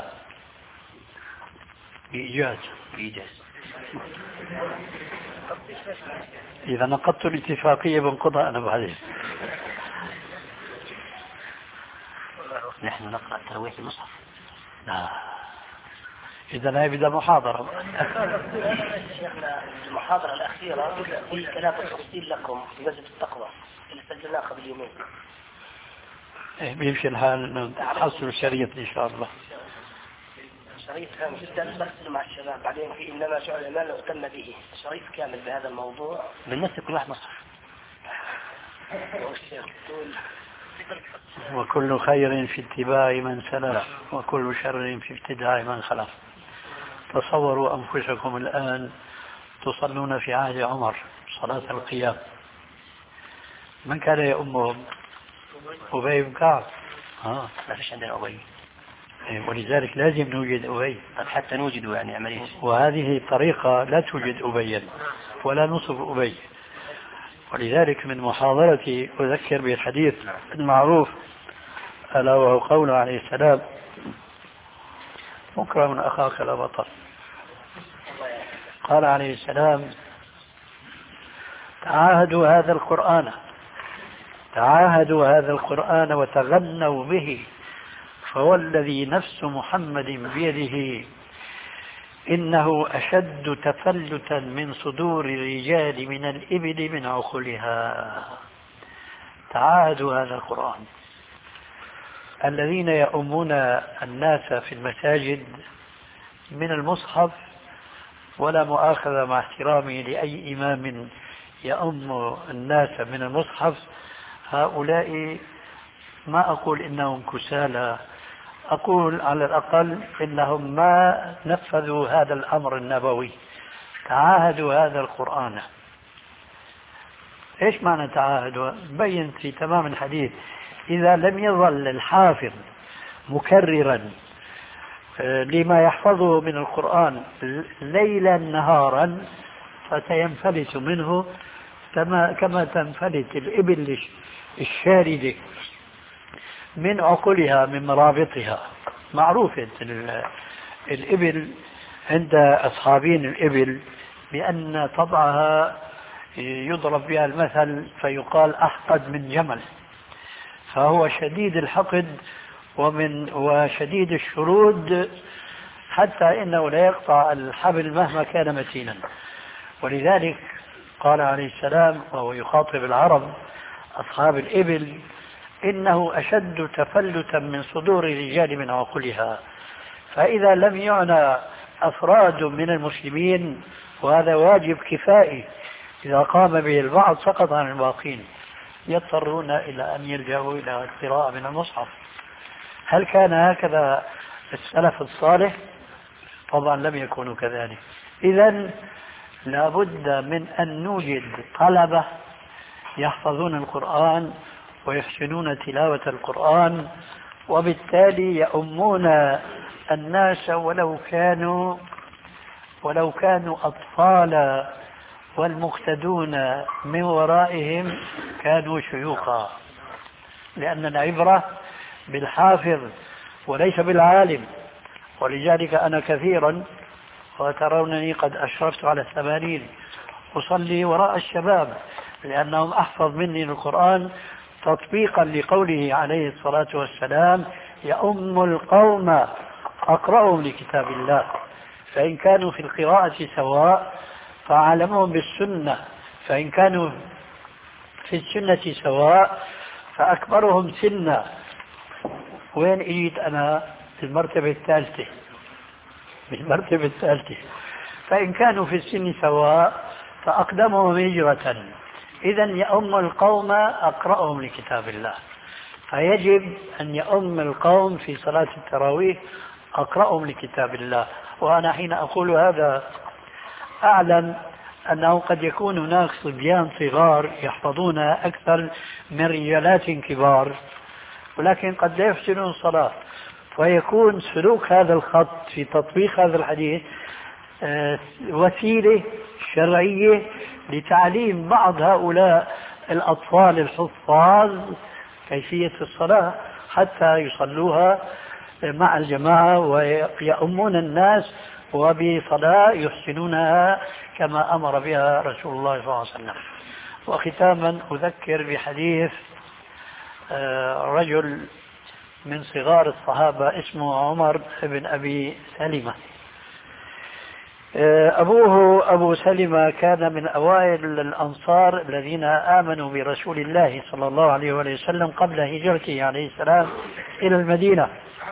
بإيجاز. بإيجاز. إذا نقضت الاتفاقية بنقضها أنا بعدين. نحن نقرأ التراويح في المصحف. لا، إذا هي بدها محاضرة. شيخنا المحاضرة الأخيرة في كلام التفصيل لكم في مسجد التقوى اللي سجلناه قبل يومين. إيه بيمشي الحال نحصل الشريط إن شاء الله. شريط كامل جدا برسل مع الشباب، بعدين في إنما شعر المال اهتم به، شريط كامل بهذا الموضوع. بالنسبة كل واحد مصحف. وكل خير في اتباع من سلف وكل شر في ابتداع من خلف. تصوروا أنفسكم الآن تصلون في عهد عمر صلاة القيام، من كان يؤمهم؟ أبي بن كعب. آه. ما فيش عندنا أبي، ولذلك لازم نوجد أبي. طب حتى نوجده يعني عملية. وهذه طريقة لا توجد أبيا ولا نصف أبي. ولذلك من محاضرتي أذكر بالحديث المعروف ألا وهو قوله عليه السلام: مكرم أخاك لا بطل. قال عليه السلام: تعاهدوا هذا القرآن تعاهدوا هذا القرآن وتغنوا به، فوالذي نفس محمد بيده إنه أشد تفلتا من صدور الرجال من الإبل من عقلها. تعاهدوا هذا القرآن. الذين يؤمون الناس في المساجد من المصحف، ولا مؤاخذة مع احترامي لأي إمام يؤم الناس من المصحف، هؤلاء ما أقول إنهم كسالى، أقول على الأقل إنهم ما نفذوا هذا الأمر النبوي. تعاهدوا هذا القرآن. إيش معنى تعاهدوا؟ بين في تمام الحديث: إذا لم يظل الحافظ مكررا لما يحفظه من القرآن ليلا نهارا فسينفلت منه كما كما تنفلت الإبل الشاردة من عقلها من مرابطها. معروفة الإبل عند أصحابين الإبل بأن طبعها يضرب بها المثل فيقال أحقد من جمل، فهو شديد الحقد ومن وشديد الشرود حتى إنه لا يقطع الحبل مهما كان متينا. ولذلك قال عليه السلام وهو يخاطب العرب أصحاب الإبل: إنه أشد تفلتا من صدور الرجال من عقلها. فإذا لم يعنى أفراد من المسلمين، وهذا واجب كفائي إذا قام به البعض سقط عن الباقين، يضطرون إلى أن يلجأوا إلى القراءة من المصحف. هل كان هكذا السلف الصالح؟ طبعا لم يكونوا كذلك. إذن لابد من أن نوجد طلبة يحفظون القرآن ويحسنون تلاوة القرآن، وبالتالي يؤمون الناس ولو كانوا ولو كانوا أطفالا، والمقتدون من ورائهم كانوا شيوخا، لأن العبرة بالحافظ وليس بالعالم. ولذلك أنا كثيرا وترونني قد أشرفت على الثمانين أصلي وراء الشباب لأنهم أحفظ مني القرآن تطبيقا لقوله عليه الصلاة والسلام: يؤم القوم أقرأهم لكتاب الله. فإن كانوا في القراءة سواء فأعلمهم بالسنة، فإن كانوا في السنة سواء فأكبرهم سنا. وين إجيت أنا؟ في المرتبة الثالثة، في المرتبة الثالثة. فإن كانوا في السن سواء فأقدمهم هجرة، إذا يؤم القوم أقرأهم لكتاب الله، فيجب أن يؤم القوم في صلاة التراويح أقرأهم لكتاب الله. وأنا حين أقول هذا أعلم أنه قد يكون هناك صبيان صغار يحفظون أكثر من رجالات كبار، ولكن قد لا يحسنون الصلاة، ويكون سلوك هذا الخط في تطبيق هذا الحديث وسيلة شرعية لتعليم بعض هؤلاء الأطفال الحفاظ كيفية الصلاة حتى يصلوها مع الجماعة ويؤمون الناس وبصلاة يحسنونها كما أمر بها رسول الله صلى الله عليه وسلم. وختاما أذكر بحديث رجل من صغار الصحابة اسمه عمر بن أبي سلمة. أبوه أبو سلمة كان من أوائل الأنصار الذين آمنوا برسول الله صلى الله عليه وسلم قبل هجرته عليه السلام إلى المدينة.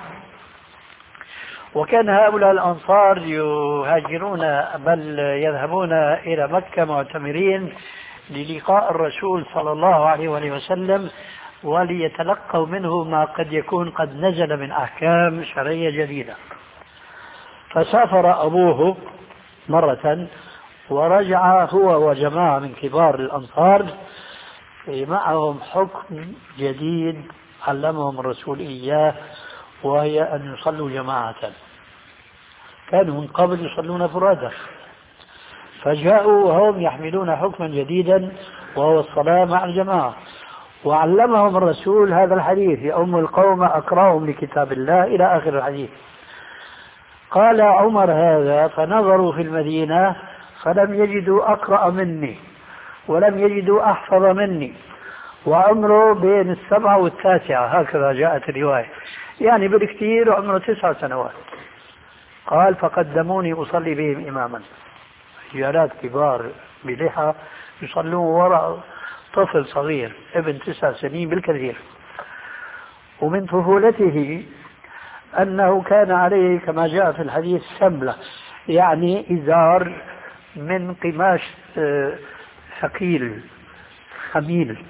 وكان هؤلاء الأنصار يهاجرون بل يذهبون إلى مكة معتمرين للقاء الرسول صلى الله عليه وسلم وليتلقوا منه ما قد يكون قد نزل من أحكام شرعية جديدة. فسافر أبوه مرة ورجع هو وجماعة من كبار الأنصار معهم حكم جديد علمهم الرسول إياه، وهي أن يصلوا جماعة. كانوا من قبل يصلون فرادى، فجاءوا وهم يحملون حكما جديدا وهو الصلاة مع الجماعة، وعلمهم الرسول هذا الحديث: يؤم القوم أقرأهم لكتاب الله إلى آخر الحديث. قال عمر هذا فنظروا في المدينة فلم يجدوا أقرأ مني ولم يجدوا أحفظ مني، وعمره بين السبعة والتاسعة، هكذا جاءت الرواية، يعني بالكثير عمره تسع سنوات. قال فقدموني أصلي بهم إماما، رجالات كبار بلحى يصلون وراء طفل صغير ابن تسع سنين بالكثير. ومن طفولته أنه كان عليه كما جاء في الحديث سملة، يعني إزار من قماش ثقيل خميل.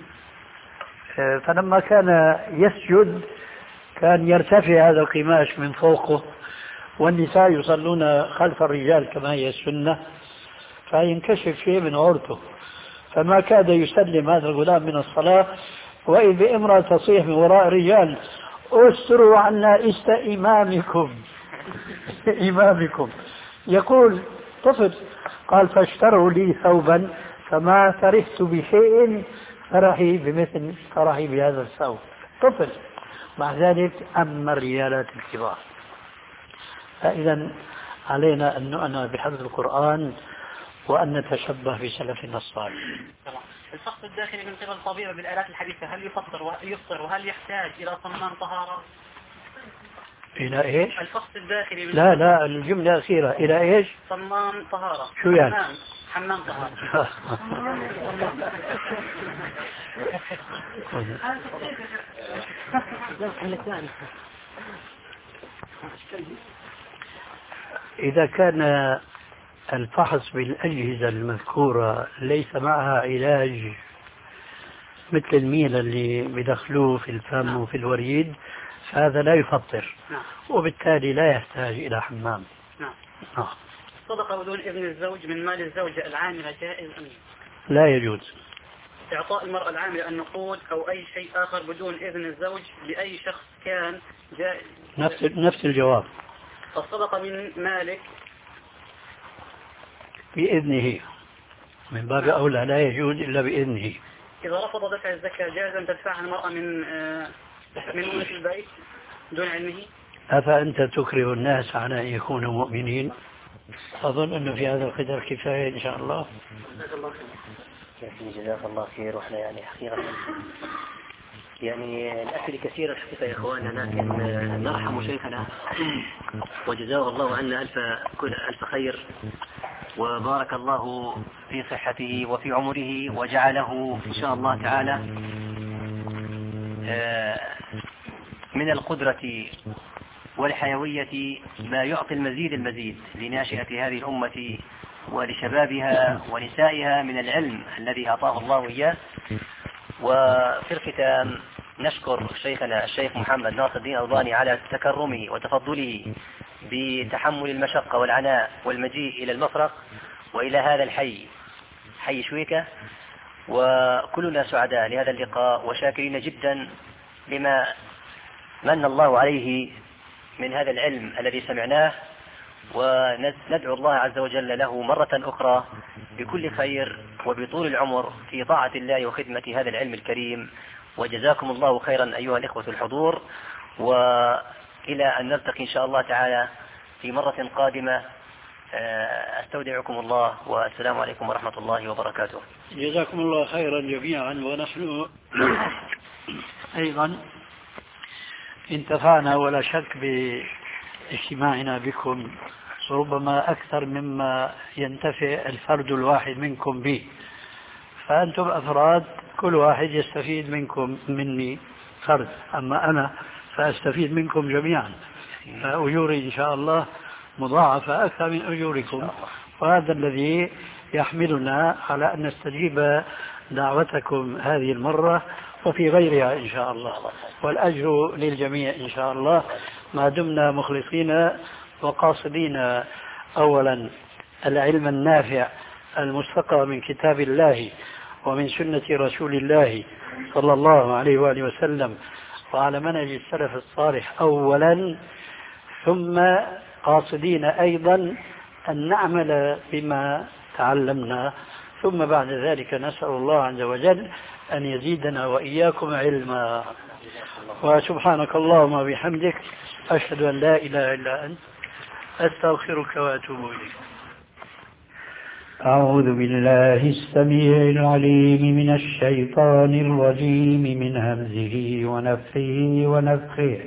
فلما كان يسجد كان يرتفع هذا القماش من فوقه، والنساء يصلون خلف الرجال كما هي السنة، فينكشف شيء من عورته، فما كاد يسلم هذا الغلام من الصلاة وإذ بامرأة تصيح من وراء رجال: استروا عنا است إمامكم إمامكم. يقول طفل، قال فاشتروا لي ثوبا فما فرحت بشيء فرحي بمثل فرحي بهذا الثوب. طفل، مع ذلك أما الرجالات الكبار. فإذا علينا أن نؤمن بحفظ القرآن وأن نتشبه بسلفنا الصالح. الفحص الداخلي من قبل الطبيب بالآلات الحديثة هل يفطر ويفطر وهل يحتاج إلى صمام طهارة؟ إلى إيش؟ الفحص الداخلي من لا لا الجملة الأخيرة إلى إيش؟ صمام طهارة. شو يعني؟ حمام, حمام طهارة. إذا كان الفحص بالأجهزة المذكورة ليس معها علاج مثل الميل اللي بدخلوه في الفم وفي الوريد، فهذا لا يفطر، وبالتالي لا يحتاج إلى حمام. نعم. آه. صدقة بدون إذن الزوج من مال الزوجة العاملة جائز أم لا يجوز؟ إعطاء المرأة العاملة النقود أو أي شيء آخر بدون إذن الزوج لأي شخص كان جائز؟ نفس نفس الجواب. الصدقة من مالك بإذنه، من باب أولى لا يجوز إلا بإذنه. إذا رفض دفع الزكاة جائز أن تدفعها المرأة من من أمة البيت دون علمه؟ أفأنت تكره الناس على أن يكونوا مؤمنين؟ أظن أنه في هذا القدر كفاية إن شاء الله. جزاك الله خير. وإحنا يعني حقيقة يعني الأسئلة كثيرة الحقيقة يا إخواننا، لكن نرحم شيخنا وجزاه الله عنا ألف كل ألف خير وبارك الله في صحته وفي عمره وجعله إن شاء الله تعالى من القدرة والحيوية ما يعطي المزيد المزيد لناشئة هذه الأمة ولشبابها ونسائها من العلم الذي أعطاه الله إياه. وفي الختام نشكر شيخنا الشيخ محمد ناصر الدين الألباني على تكرمه وتفضله بتحمل المشقة والعناء والمجيء إلى المفرق وإلى هذا الحي حي شويكة، وكلنا سعداء لهذا اللقاء وشاكرين جدا لما من الله عليه من هذا العلم الذي سمعناه، وندعو الله عز وجل له مرة أخرى بكل خير وبطول العمر في طاعة الله وخدمة هذا العلم الكريم. وجزاكم الله خيرا أيها الإخوة الحضور، وإلى أن نلتقي إن شاء الله تعالى في مرة قادمة. أستودعكم الله والسلام عليكم ورحمة الله وبركاته. جزاكم الله خيرا جميعا، ونحن أيضا انتفعنا ولا شك باجتماعنا بكم ربما أكثر مما ينتفع الفرد الواحد منكم به، فأنتم أفراد كل واحد يستفيد منكم مني فرد، أما أنا فأستفيد منكم جميعا، فأجوري إن شاء الله مضاعفة أكثر من أجوركم، وهذا الذي يحملنا على أن نستجيب دعوتكم هذه المرة وفي غيرها إن شاء الله، والأجر للجميع إن شاء الله ما دمنا مخلصين وقاصدين أولا العلم النافع المستقى من كتاب الله ومن سنة رسول الله صلى الله عليه وآله وسلم وعلى منهج السلف الصالح أولا، ثم قاصدين أيضا أن نعمل بما تعلمنا، ثم بعد ذلك نسأل الله عز وجل أن يزيدنا وإياكم علما. وسبحانك اللهم وبحمدك أشهد أن لا إله إلا أنت أستغفرك وأتوب إليك. أعوذ بالله السميع العليم من الشيطان الرجيم من همزه ونفخه ونفخه.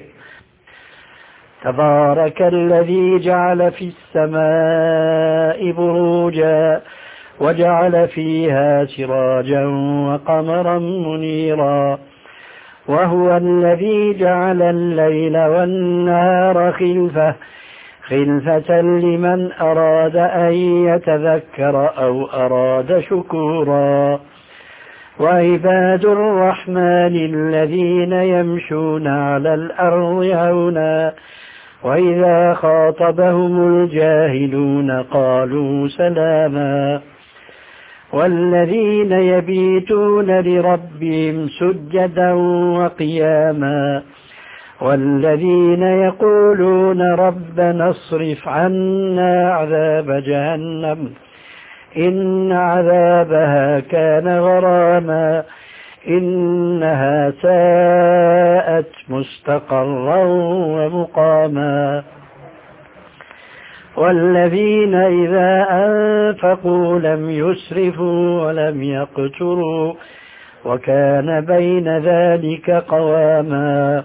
تبارك الذي جعل في السماء بروجا وجعل فيها سراجا وقمرا منيرا، وهو الذي جعل الليل والنهار خلفة خلفة لمن أراد أن يتذكر أو أراد شكورا. وعباد الرحمن الذين يمشون على الأرض هونا وإذا خاطبهم الجاهلون قالوا سلاما. والذين يبيتون لربهم سجدا وقياما، والذين يقولون ربنا اصرف عنا عذاب جهنم إن عذابها كان غراما إنها ساءت مستقرا ومقاما. والذين إذا أنفقوا لم يسرفوا ولم يقتروا وكان بين ذلك قواما.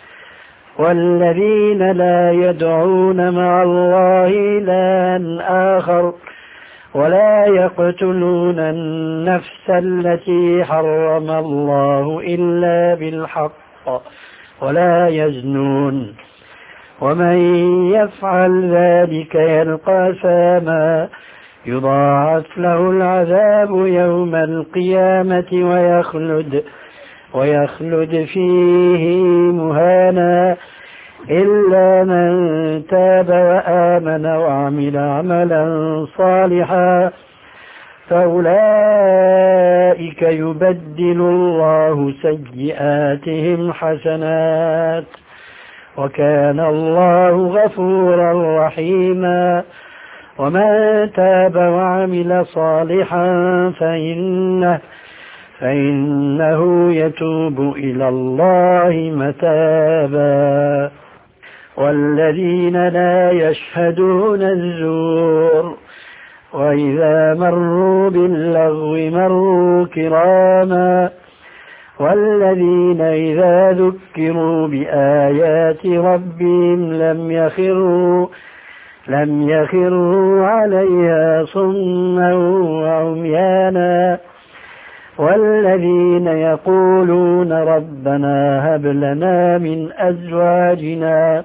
والذين لا يدعون مع الله إلها آخر ولا يقتلون النفس التي حرم الله إلا بالحق ولا يزنون ومن يفعل ذلك يلقى أثاما يضاعف له العذاب يوم القيامة ويخلد ويخلد فيه مهانا إلا من تاب وآمن وعمل عملا صالحا فأولئك يبدل الله سيئاتهم حسنات وكان الله غفورا رحيما. ومن تاب وعمل صالحا فإنه فإنه يتوب إلى الله متابا. والذين لا يشهدون الزور وإذا مروا باللغو مروا كراما. والذين إذا ذكروا بآيات ربهم لم يخروا لم يخروا عليها صما وعميانا والذين يقولون ربنا هب لنا من أزواجنا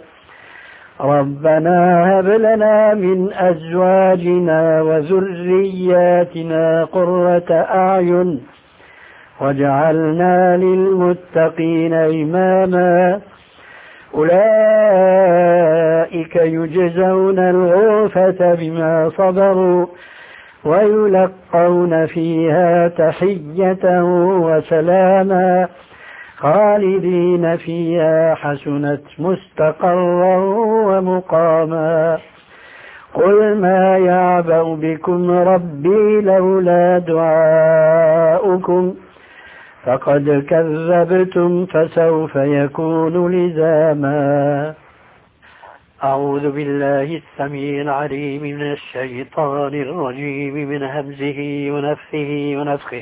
ربنا هب لنا من أزواجنا وذرياتنا قرة أعين واجعلنا للمتقين إماما أولئك يجزون الغرفة بما صبروا ويلقون فيها تحية وسلاما خالدين فيها حسنت مستقرا ومقاما قل ما يعبأ بكم ربي لولا دعاؤكم فقد كذبتم فسوف يكون لزاما. أعوذ بالله السميع العليم من الشيطان الرجيم من همزه ونفثه ونفخه.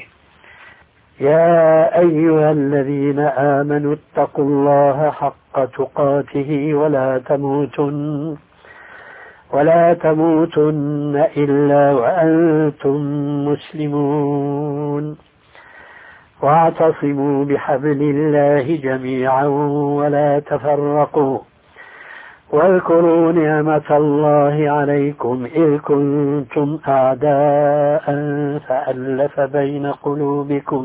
يا أيها الذين آمنوا اتقوا الله حق تقاته ولا تموتن ولا تموتن إلا وأنتم مسلمون واعتصموا بحبل الله جميعا ولا تفرقوا واذكروا نعمة الله عليكم إذ كنتم أعداء فألف بين قلوبكم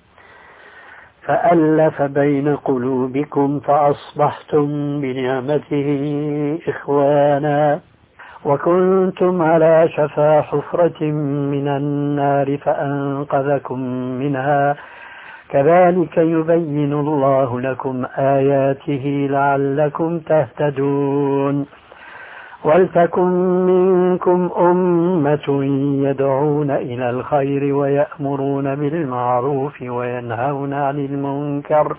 فألف بين قلوبكم فأصبحتم بنعمته إخوانا وكنتم على شفا حفرة من النار فأنقذكم منها كذلك يبين الله لكم آياته لعلكم تهتدون ولتكن منكم أمة يدعون إلى الخير ويأمرون بالمعروف وينهون عن المنكر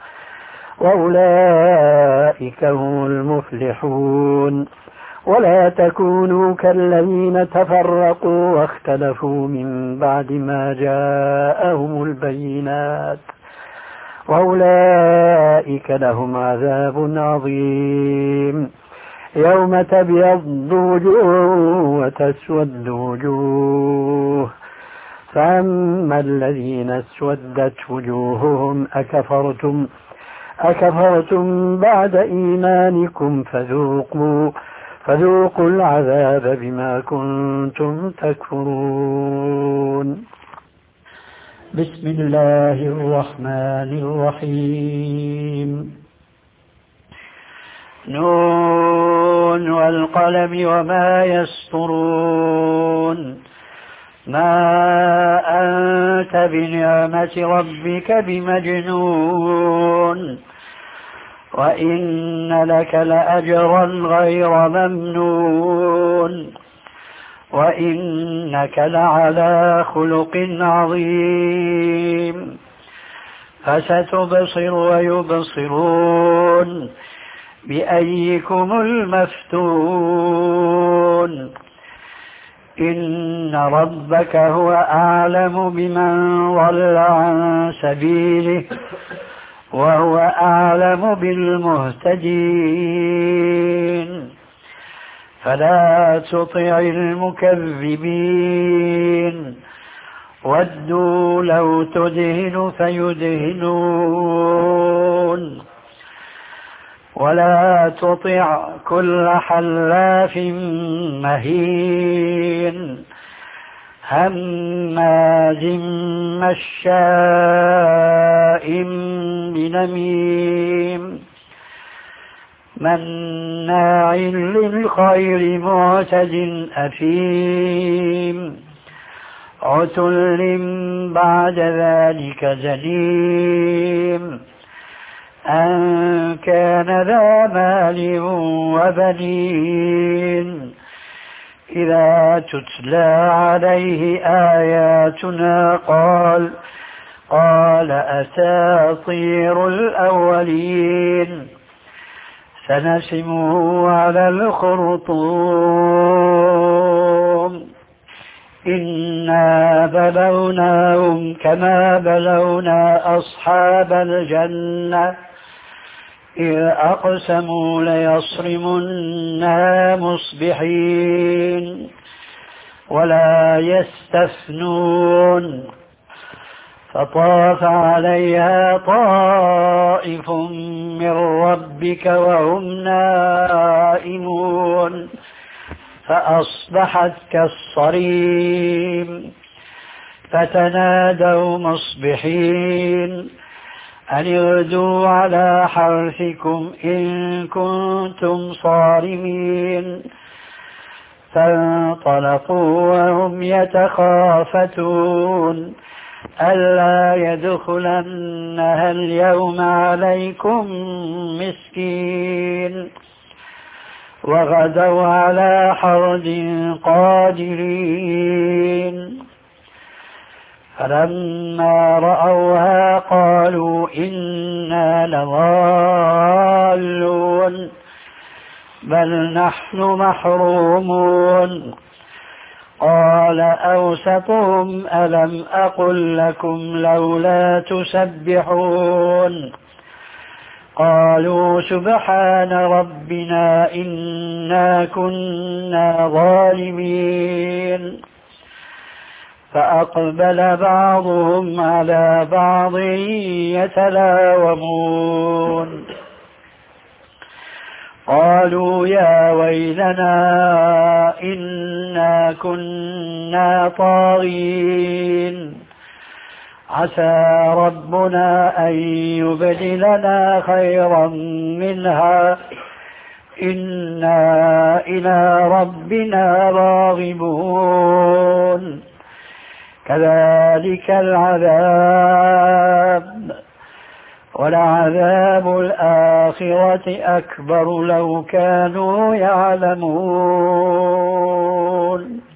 وأولئك هم المفلحون ولا تكونوا كالذين تفرقوا واختلفوا من بعد ما جاءهم البينات وأولئك لهم عذاب عظيم يوم تبيض وجوه وتسود وجوه فأما الذين اسودت وجوههم أكفرتم أكفرتم بعد إيمانكم فذوقوا فذوقوا العذاب بما كنتم تكفرون. بسم الله الرحمن الرحيم. نون والقلم وما يسطرون ما أنت بنعمة ربك بمجنون وإن لك لأجرا غير ممنون وإنك لعلى خلق عظيم فستبصر ويبصرون بأيكم المفتون إن ربك هو أعلم بمن ضل عن سبيله وهو أعلم بالمهتدين فلا تطع المكذبين ودوا لو تدهن فيدهنون ولا تطع كل حلاف مهين هماز مشاء بنميم مناع للخير معتد أثيم عتل بعد ذلك زنيم أن كان ذا مال وبنين إذا تتلى عليه آياتنا قال قال أساطير الأولين سنسمه على الخرطوم إنا بلوناهم كما بلونا أصحاب الجنة إذ أقسموا ليصرمنها مصبحين ولا يستثنون فطاف عليها طائف من ربك وهم نائمون فأصبحت كالصريم فتنادوا مصبحين أن اغدوا على حرثكم إن كنتم صارمين فانطلقوا وهم يتخافتون ألا يدخلنها اليوم عليكم مسكين وغدوا على حرد قادرين فلما رأوها قالوا إنا لضالون بل نحن محرومون قال أوسطهم ألم أقل لكم لولا تسبحون قالوا سبحان ربنا إنا كنا ظالمين فأقبل بعضهم على بعض يتلاومون قالوا يا ويلنا إنا كنا طاغين عسى ربنا أن يبدلنا خيرا منها إنا إلى ربنا راغبون كذلك العذاب ولعذاب الآخرة أكبر لو كانوا يعلمون.